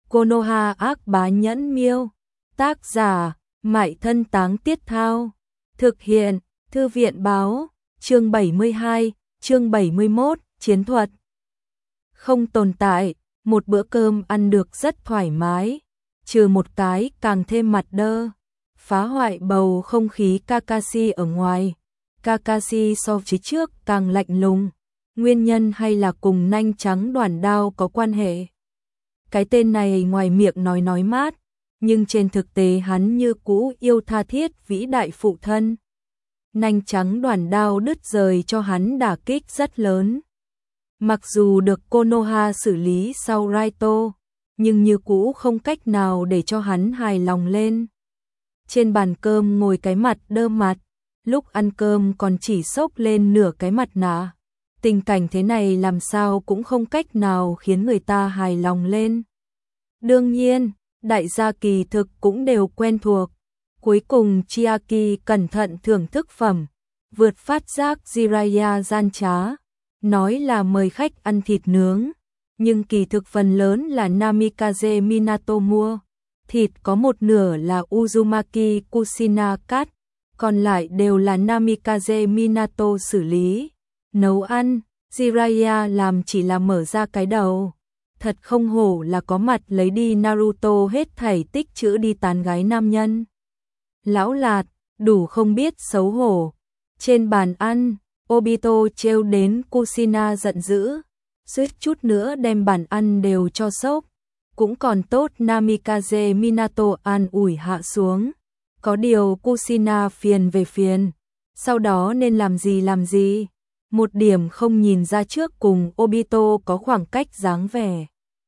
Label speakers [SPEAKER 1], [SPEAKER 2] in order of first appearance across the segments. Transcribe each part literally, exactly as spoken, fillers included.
[SPEAKER 1] Konoha ác bá nhẫn miêu. Tác giả, Mại Thân Táng Tiết Thao. Thực hiện, Thư viện báo. Chương bảy mươi hai, chương bảy mươi mốt, chiến thuật. Không tồn tại, một bữa cơm ăn được rất thoải mái, trừ một cái càng thêm mặt đơ, phá hoại bầu không khí Kakashi ở ngoài. Kakashi so với trước càng lạnh lùng, nguyên nhân hay là cùng nanh trắng đoàn đao có quan hệ. Cái tên này ngoài miệng nói nói mát, nhưng trên thực tế hắn như cũ yêu tha thiết vĩ đại phụ thân. Nanh trắng đoàn đao đứt rời cho hắn đả kích rất lớn. Mặc dù được Konoha xử lý sau Raito, nhưng như cũ không cách nào để cho hắn hài lòng lên. Trên bàn cơm ngồi cái mặt đơ mặt, lúc ăn cơm còn chỉ xốc lên nửa cái mặt nạ. Tình cảnh thế này làm sao cũng không cách nào khiến người ta hài lòng lên. Đương nhiên, đại gia kỳ thực cũng đều quen thuộc. Cuối cùng Chiaki cẩn thận thưởng thức phẩm, vượt phát giác Jiraiya gian trá, nói là mời khách ăn thịt nướng, nhưng kỳ thực phần lớn là Namikaze Minato mua. Thịt có một nửa là Uzumaki Kushina cắt, còn lại đều là Namikaze Minato xử lý. Nấu ăn, Jiraiya làm chỉ là mở ra cái đầu. Thật không hổ là có mặt lấy đi Naruto hết thảy tích chữ đi tán gái nam nhân. Lão lạt, đủ không biết xấu hổ. Trên bàn ăn, Obito trêu đến Kushina giận dữ, suýt chút nữa đem bàn ăn đều cho sốc. Cũng còn tốt Namikaze Minato an ủi hạ xuống. Có điều Kushina phiền về phiền, sau đó nên làm gì làm gì. Một điểm không nhìn ra trước cùng Obito có khoảng cách dáng vẻ.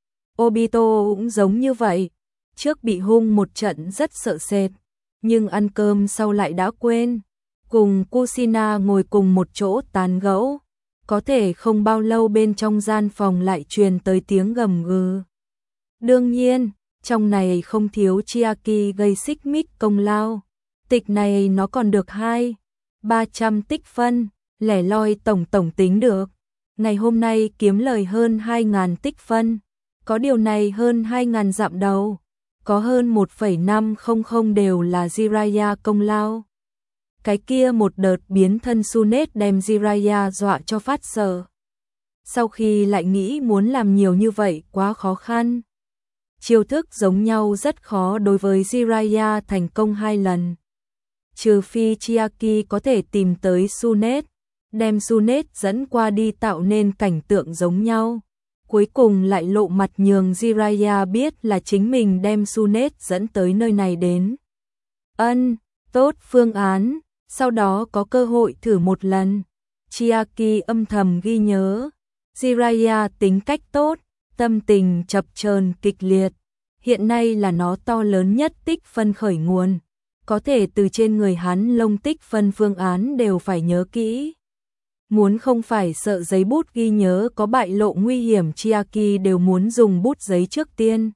[SPEAKER 1] Obito cũng giống như vậy, trước bị hung một trận rất sợ sệt, nhưng ăn cơm sau lại đã quên. Cùng Kushina ngồi cùng một chỗ tán gẫu, có thể không bao lâu bên trong gian phòng lại truyền tới tiếng gầm gừ. Đương nhiên, trong này không thiếu Chiaki gây xích mích công lao. Tịch này nó còn được hai, ba trăm tích phân, lẻ loi tổng tổng tính được. Ngày hôm nay kiếm lời hơn hai ngàn tích phân, có điều này hơn hai ngàn dặm đầu, có hơn một phẩy năm không không đều là Jiraiya công lao. Cái kia một đợt biến thân Sunet đem Jiraiya dọa cho phát sợ. Sau khi lại nghĩ muốn làm nhiều như vậy quá khó khăn. Chiêu thức giống nhau rất khó đối với Jiraiya thành công hai lần. Trừ phi Chiaki có thể tìm tới Sunet, đem Sunet dẫn qua đi tạo nên cảnh tượng giống nhau. Cuối cùng lại lộ mặt nhường Jiraiya biết là chính mình đem Sunet dẫn tới nơi này đến. Ân, tốt phương án, sau đó có cơ hội thử một lần. Chiaki âm thầm ghi nhớ. Jiraiya tính cách tốt, tâm tình chập chờn kịch liệt. Hiện nay là nó to lớn nhất tích phân khởi nguồn. Có thể từ trên người hắn lông tích phân phương án đều phải nhớ kỹ. Muốn không phải sợ giấy bút ghi nhớ có bại lộ nguy hiểm, Chiaki đều muốn dùng bút giấy trước tiên.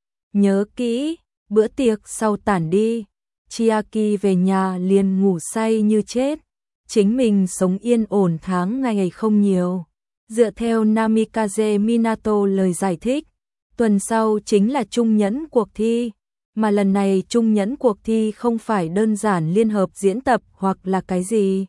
[SPEAKER 1] Nhớ kỹ, bữa tiệc sau tản đi, Chiaki về nhà liền ngủ say như chết. Chính mình sống yên ổn tháng ngày ngày không nhiều. Dựa theo Namikaze Minato lời giải thích, tuần sau chính là trung nhẫn cuộc thi, mà lần này trung nhẫn cuộc thi không phải đơn giản liên hợp diễn tập hoặc là cái gì.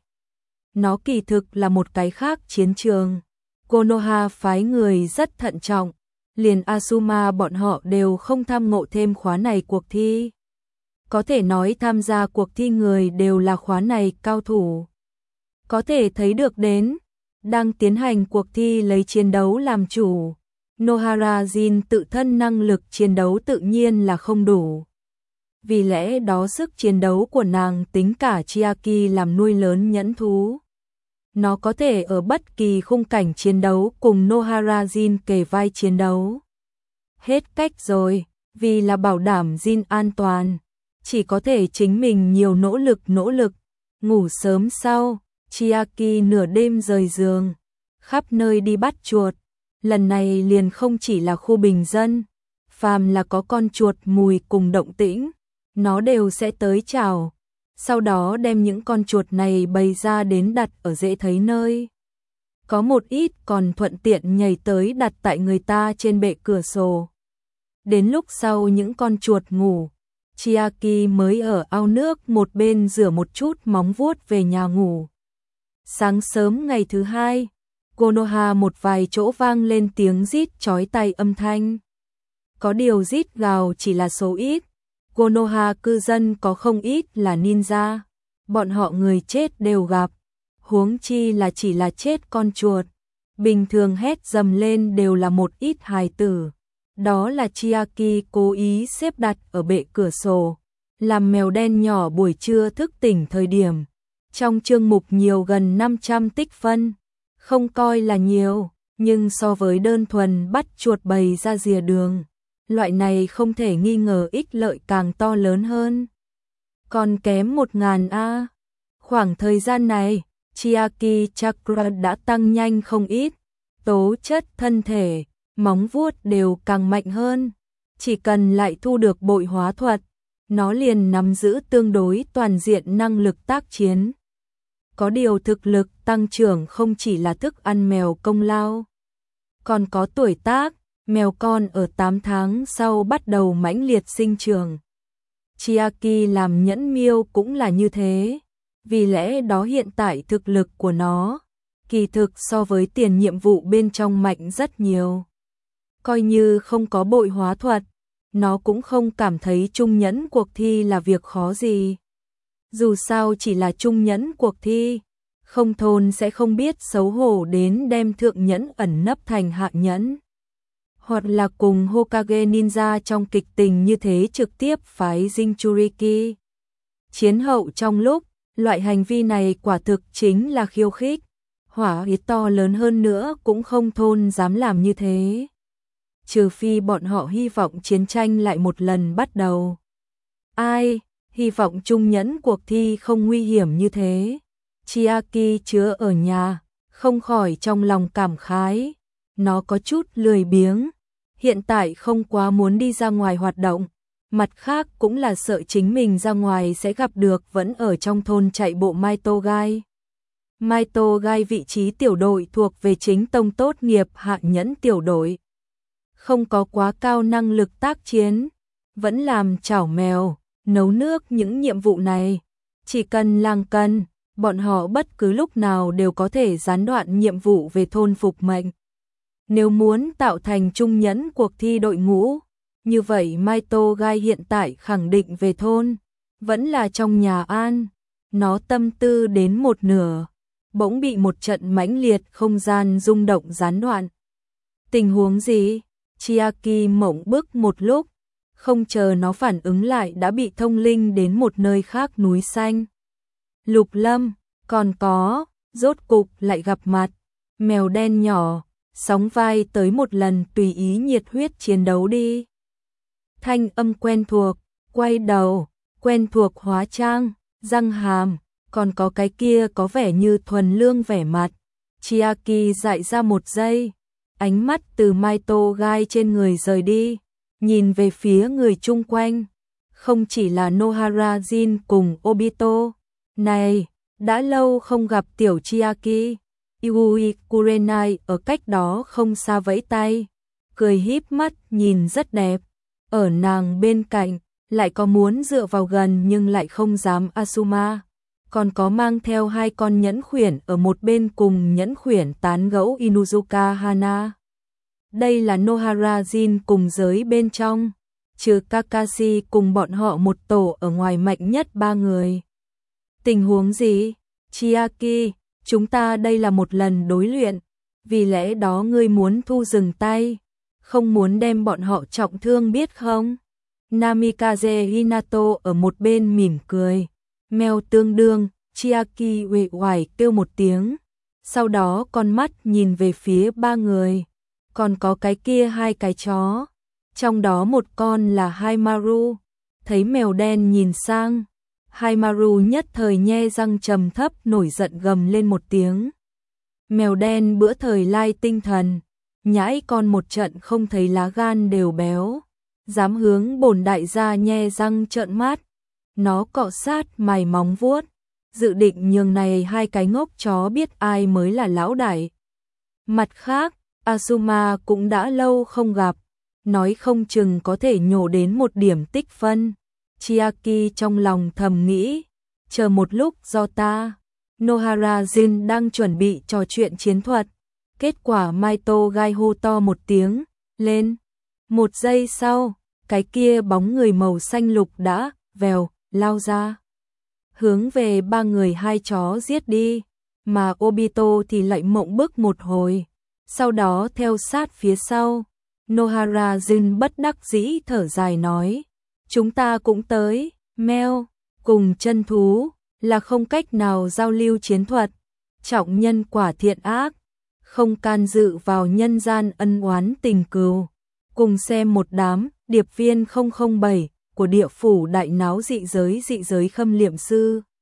[SPEAKER 1] Nó kỳ thực là một cái khác chiến trường. Konoha phái người rất thận trọng, liền Asuma bọn họ đều không tham ngộ thêm khóa này cuộc thi. Có thể nói tham gia cuộc thi người đều là khóa này cao thủ. Có thể thấy được đến, đang tiến hành cuộc thi lấy chiến đấu làm chủ. Nohara Jin tự thân năng lực chiến đấu tự nhiên là không đủ. Vì lẽ đó sức chiến đấu của nàng tính cả Chiaki làm nuôi lớn nhẫn thú. Nó có thể ở bất kỳ khung cảnh chiến đấu cùng Nohara Jin kề vai chiến đấu. Hết cách rồi, vì là bảo đảm Jin an toàn, chỉ có thể chính mình nhiều nỗ lực nỗ lực. Ngủ sớm sau, Chiaki nửa đêm rời giường, khắp nơi đi bắt chuột. Lần này liền không chỉ là khu bình dân, phàm là có con chuột mùi cùng động tĩnh, nó đều sẽ tới chào. Sau đó đem những con chuột này bày ra đến đặt ở dễ thấy nơi. Có một ít còn thuận tiện nhảy tới đặt tại người ta trên bệ cửa sổ. Đến lúc sau những con chuột ngủ, Chiaki mới ở ao nước một bên rửa một chút móng vuốt về nhà ngủ. Sáng sớm ngày thứ hai, Konoha một vài chỗ vang lên tiếng rít chói tai âm thanh. Có điều rít gào chỉ là số ít. Konoha cư dân có không ít là ninja. Bọn họ người chết đều gặp. Huống chi là chỉ là chết con chuột. Bình thường hét dầm lên đều là một ít hài tử. Đó là Chiaki cố ý xếp đặt ở bệ cửa sổ, làm mèo đen nhỏ buổi trưa thức tỉnh thời điểm. Trong chương mục nhiều gần năm trăm tích phân, không coi là nhiều, nhưng so với đơn thuần bắt chuột bầy ra rìa đường, loại này không thể nghi ngờ ích lợi càng to lớn hơn. Còn kém một ngàn A. Khoảng thời gian này, Chiaki Chakra đã tăng nhanh không ít, tố chất thân thể, móng vuốt đều càng mạnh hơn. Chỉ cần lại thu được bội hóa thuật, nó liền nắm giữ tương đối toàn diện năng lực tác chiến. Có điều thực lực tăng trưởng không chỉ là thức ăn mèo công lao, còn có tuổi tác, mèo con ở tám tháng sau bắt đầu mãnh liệt sinh trưởng. Chiaki làm nhẫn miêu cũng là như thế, vì lẽ đó hiện tại thực lực của nó, kỳ thực so với tiền nhiệm vụ bên trong mạnh rất nhiều. Coi như không có bội hóa thuật, nó cũng không cảm thấy trung nhẫn cuộc thi là việc khó gì. Dù sao chỉ là trung nhẫn cuộc thi, không thôn sẽ không biết xấu hổ đến đem thượng nhẫn ẩn nấp thành hạ nhẫn. Hoặc là cùng Hokage Ninja trong kịch tình như thế trực tiếp phái Jinchuriki. Chiến hậu trong lúc, loại hành vi này quả thực chính là khiêu khích. Hỏa ý to lớn hơn nữa cũng không thôn dám làm như thế. Trừ phi bọn họ hy vọng chiến tranh lại một lần bắt đầu. Ai, hy vọng trung nhẫn cuộc thi không nguy hiểm như thế. Chiaki chứa ở nhà, không khỏi trong lòng cảm khái. Nó có chút lười biếng, hiện tại không quá muốn đi ra ngoài hoạt động. Mặt khác cũng là sợ chính mình ra ngoài sẽ gặp được vẫn ở trong thôn chạy bộ Maito Gai. Maito Gai vị trí tiểu đội thuộc về chính tông tốt nghiệp hạ nhẫn tiểu đội. Không có quá cao năng lực tác chiến, vẫn làm chảo mèo, nấu nước những nhiệm vụ này. Chỉ cần lang cân, bọn họ bất cứ lúc nào đều có thể gián đoạn nhiệm vụ về thôn phục mệnh. Nếu muốn tạo thành trung nhẫn cuộc thi đội ngũ, như vậy Maito Gai hiện tại khẳng định về thôn, vẫn là trong nhà an. Nó tâm tư đến một nửa, bỗng bị một trận mãnh liệt không gian rung động gián đoạn. Tình huống gì? Chiaki mộng bức một lúc, không chờ nó phản ứng lại đã bị thông linh đến một nơi khác núi xanh. Lục Lâm, còn có, rốt cục lại gặp mặt, mèo đen nhỏ, sóng vai tới một lần tùy ý nhiệt huyết chiến đấu đi. Thanh âm quen thuộc, quay đầu, quen thuộc hóa trang, răng hàm, còn có cái kia có vẻ như thuần lương vẻ mặt. Chiaki dại ra một giây, ánh mắt từ Maito Gai trên người rời đi, nhìn về phía người chung quanh. Không chỉ là Nohara Jin cùng Obito. Này, đã lâu không gặp tiểu Chiaki. Yui Kurenai ở cách đó không xa vẫy tay, cười híp mắt nhìn rất đẹp. Ở nàng bên cạnh, lại có muốn dựa vào gần nhưng lại không dám Asuma. Còn có mang theo hai con nhẫn khuyển ở một bên cùng nhẫn khuyển tán gẫu Inuzuka Hana. Đây là Nohara Jin cùng giới bên trong, trừ Kakashi cùng bọn họ một tổ ở ngoài mạnh nhất ba người. Tình huống gì? Chiaki, chúng ta đây là một lần đối luyện, vì lẽ đó ngươi muốn thu dừng tay, không muốn đem bọn họ trọng thương biết không? Namikaze Hinato ở một bên mỉm cười, mèo tương đương. Chiaki uể oải kêu một tiếng, sau đó con mắt nhìn về phía ba người, còn có cái kia hai cái chó, trong đó một con là Haimaru. Thấy mèo đen nhìn sang, Haimaru nhất thời nhe răng trầm thấp nổi giận gầm lên một tiếng. Mèo đen bữa thời lai tinh thần, nhãi con một trận không thấy lá gan đều béo, dám hướng bổn đại gia nhe răng trợn mắt. Nó cọ sát mày móng vuốt, dự định nhường này hai cái ngốc chó biết ai mới là lão đại. Mặt khác, Asuma cũng đã lâu không gặp, nói không chừng có thể nhổ đến một điểm tích phân. Chiaki trong lòng thầm nghĩ, chờ một lúc do ta. Nohara Jin đang chuẩn bị trò chuyện chiến thuật, kết quả Maito Gai hô to một tiếng, lên. Một giây sau, cái kia bóng người màu xanh lục đã, vèo, lao ra. Hướng về ba người hai chó giết đi, mà Obito thì lại mộng bức một hồi, sau đó theo sát phía sau. Nohara Jin bất đắc dĩ thở dài nói, chúng ta cũng tới, meo, cùng chân thú, là không cách nào giao lưu chiến thuật, trọng nhân quả thiện ác, không can dự vào nhân gian ân oán tình cừu. Cùng xem một đám, điệp viên không không bảy của địa phủ đại náo dị giới dị giới khâm liệm sư.